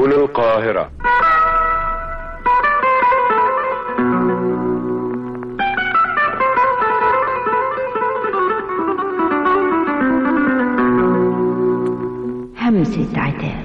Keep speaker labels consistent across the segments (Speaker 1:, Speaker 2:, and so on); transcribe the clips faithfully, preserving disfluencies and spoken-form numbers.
Speaker 1: سبل القاهرة.
Speaker 2: همسة عتاب.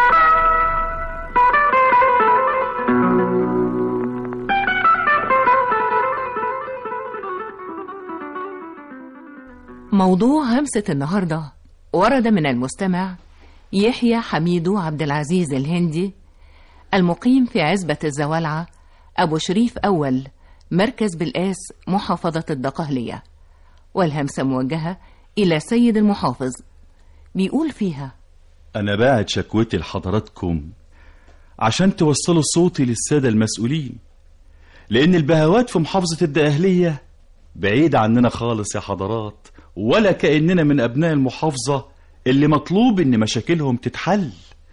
Speaker 3: موضوع همسة النهاردة ورد من المستمع يحيى حميدو عبد العزيز الهندي، المقيم في عزبة الزوالعة أبو شريف أول، مركز بالقاس، محافظة الدقهلية. والهمسة موجهة إلى سيد المحافظ، بيقول فيها:
Speaker 4: أنا باعت شكوتي لحضراتكم عشان توصلوا صوتي للسادة المسؤولين، لأن البهوات في محافظة الدقهلية بعيد عننا خالص يا حضرات، ولا كأننا من أبناء المحافظة اللي مطلوب إن مشاكلهم تتحل.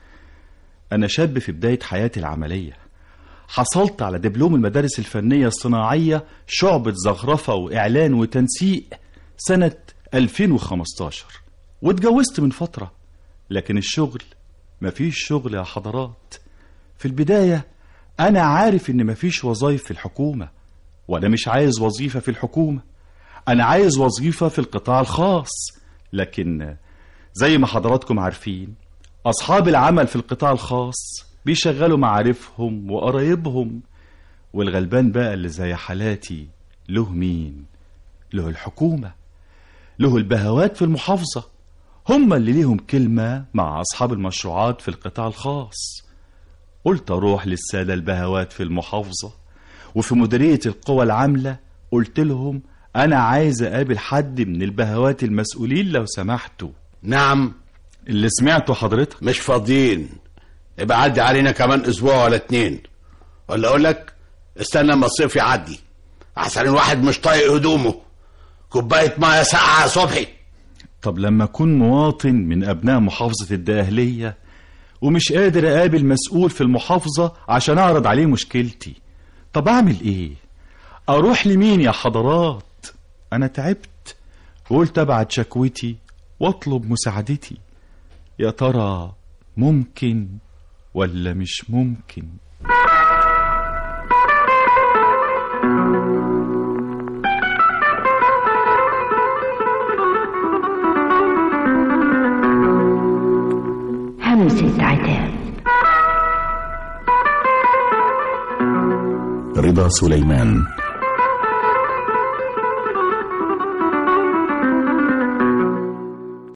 Speaker 4: أنا شاب في بداية حياتي العملية، حصلت على دبلوم المدارس الفنية الصناعية شعبة زخرفة وإعلان وتنسيق سنة ألفين وخمستاشر، واتجوزت من فترة. لكن الشغل مفيش شغل يا حضرات. في البداية أنا عارف إن مفيش وظائف في الحكومة، وأنا مش عايز وظيفة في الحكومة، أنا عايز وظيفة في القطاع الخاص. لكن زي ما حضراتكم عارفين، أصحاب العمل في القطاع الخاص بيشغلوا معارفهم وقرايبهم، والغلبان بقى اللي زي حالاتي له مين؟ له الحكومة، له البهوات في المحافظة، هم اللي ليهم كلمة مع أصحاب المشروعات في القطاع الخاص. قلت أروح للسادة البهوات في المحافظة وفي مديرية القوى العاملة، قلت لهم أنا عايز أقابل حد من البهوات المسؤولين لو سمحتوا.
Speaker 5: نعم،
Speaker 4: اللي سمعته حضرتك.
Speaker 5: مش فاضيين، ابقى عدي علينا كمان أسبوع ولا اتنين، ولا أقولك استنى ما الصيف يعدي، أحسن الواحد مش طايق هدومه. كوباية مية ساقعة يا صبحي.
Speaker 4: طب لما أكون مواطن من أبناء محافظة الدقهلية ومش قادر أقابل مسؤول في المحافظة عشان أعرض عليه مشكلتي، طب أعمل إيه؟ أروح لمين يا حضرات؟ أنا تعبت، قلت أبعت شكوتي واطلب مساعدتي. يا ترى ممكن ولا مش ممكن؟
Speaker 2: همسة عتاب.
Speaker 6: رضا سليمان.